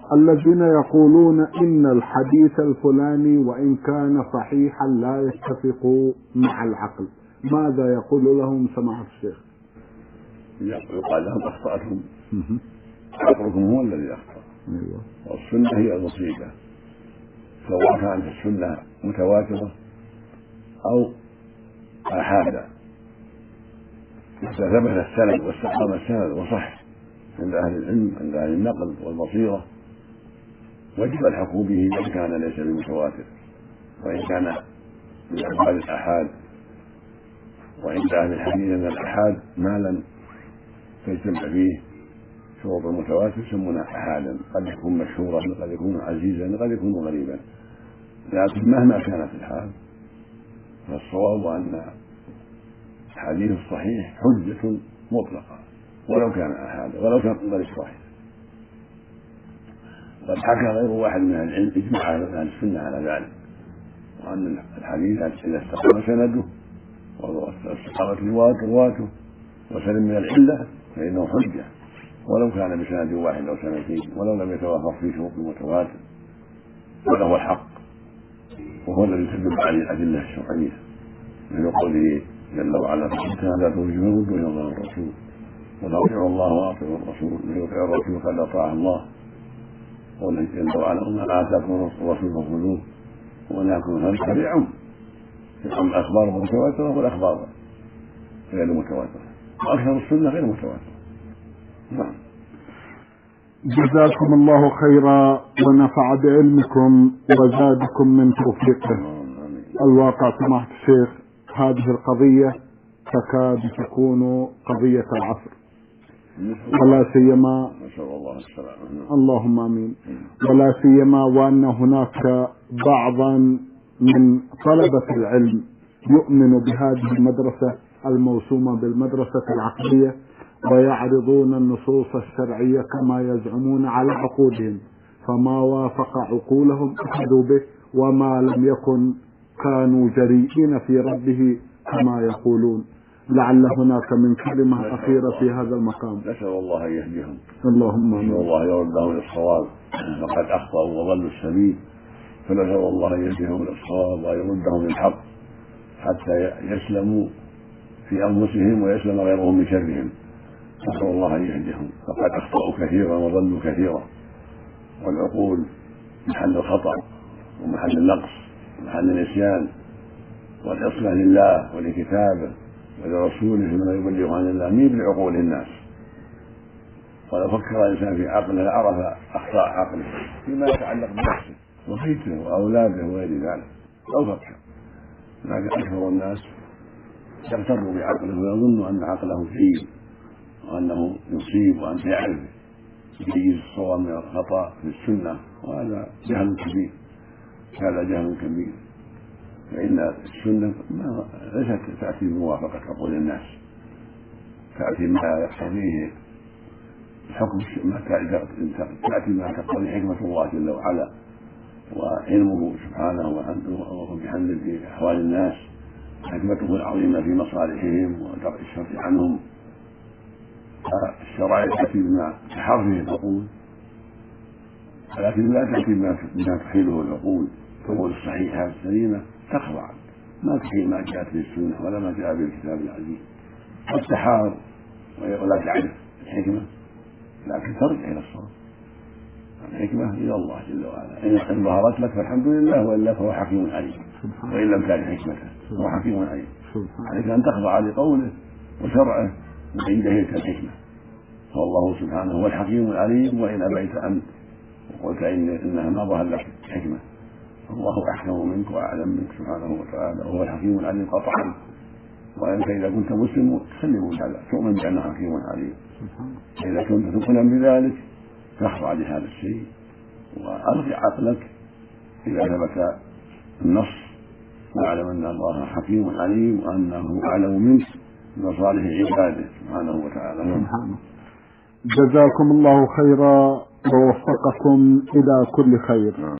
الذين يقولون إن الحديث الفلاني وإن كان صحيحا لا يتفق مع العقل، ماذا يقول لهم سماحة الشيخ؟ يقال لهم أخطأتم، عقلكم هو الذي أخطأ، والسنة هي المصيبة، سواء كانت السنة متواترة أو آحادا، إذا ثبت السند واستقام السند وصح عند أهل العلم عند أهل النقل والبصيرة وجب الحكم به وإن كان ليس بمتواتر، وإن كان من أقوال الآحاد. وعند أهل الحديث أن الآحاد ما لم تجتمع فيه شروط المتواتر يسمونه آحادا، قد يكون مشهورا قد يكون عزيزا قد يكون غريبا، لكن مهما كانت الحال فالصواب أن الحديث الصحيح حجة مطلقة ولو كان آحادا ولو كان غير صحيح. قد حكى غير واحد من أهل العلم إجماع أهل السنة على ذلك، وأن الحديث إذا استقام سنده واستقامت رواته وسلم من العلة فإنه حجة ولو كان بسند واحد أو سندين ولو لم يتوافق فيه شروط المتواتر، هذا هو الحق وهو الذي تدل عليه الأدلة الشرعية من قوله جل وعلا: لا ترجعوا إلى الله والرسول وأطيعوا الله وأطيعوا الرسول، من يطيع الرسول فقد أطاع الله، قوله جل وعلا: وما آتاكم الرسول فخذوه ونهاكم عنه فاتبعوا. الأخبار متواترة والأخبار غير متواترة، وأكثر السنة غير متواترة. نعم. جزاكم الله خيرا ونفع بعلمكم وزادكم من توفيقه. الواقع سماحة الشيخ هذه القضية تكاد تكون قضية العصر، ولا سيما اللهم آمين، ولا سيما وأن هناك بعضا من طلبة العلم يؤمن بهذه المدرسة الموسومة بالمدرسة العقلية ويعرضون النصوص الشرعية كما يزعمون على عقولهم، فما وافق عقولهم أخذوا به وما لم يكن كانوا جريئين في رده كما يقولون. لعل هناك من كلمة أخيرة في هذا المقام. نسأل الله أن يهديهم، اللهم آمين. نسأل الله يردهم للصواب، فقد أخطأوا وضلوا السبيل، فنسأل الله أن يهديهم للصواب وأن يردهم للحق حتى يسلموا في أنفسهم ويسلم غيرهم من شرهم. نسأل الله أن يهديهم، فقد أخطأوا كثيرا وضلوا كثيرا، والعقول محل الخطأ ومحل النقص ومحل النسيان، والإصلاح لله ولكتابه ولرسوله فيما يبلغ عن الله من بعقول الناس. ولو فكر الإنسان في عقله لعرف أخطاء عقله فيما يتعلق بنفسه وبيته وأولاده وغير ذلك لو فكر، لكن أكثر الناس يغتر بعقله ويظن أن عقله جيد وأنه يصيب وأنه يعرف يميز الصواب من الخطأ في السنة، وهذا جهل كبير، هذا جهل كبير. فإن السنة ليست تأتي بموافقة عقول الناس، تأتي ما يقتضيه الحكم، تأتي ما تقتضي حكمة الله جل وعلا وعلمه سبحانه وبحمده في أحوال الناس، حكمته العظيمة في مصالحهم ودرء الشر عنهم. فالشرائع تأتي بما تحرره العقول، ولكن لا تأتي بما تحيله العقول. العقول الصحيحة السليمة تخضع، ما تحيل ما جاءت به السنة ولا ما جاء به الكتاب العزيز، قد تحار ولا تعرف الحكمة، لكن ترجع إلى الصواب. الحكمة إلى الله جل وعلا، إن ظهرت لك فالحمد لله، وإلا فهو حكيم عليم، وإن لم تعرف حكمته فهو حكيم عليم. عليك أن تخضع لقوله وشرعه وعنده هي الحكمة، فالله سبحانه هو الحكيم العليم. وإن أبيت أنت وقلت إنها ما ظهر لك حكمة، الله أحكم منك وأعلم منك سبحانه وتعالى، وهو الحكيم العليم قطعا. وأنت إذا كنت مسلم تسلم هذا، تؤمن بأنه حكيم عليم. إذا كنت تؤمن بذلك تخضع لهذا الشيء وأرجع عقلك إذا ثبت النص، واعلم أن الله حكيم عليم وأنه أعلم منك بمصالح عباده سبحانه وتعالى. جزاكم الله خيرا ووفقكم إلى كل خير.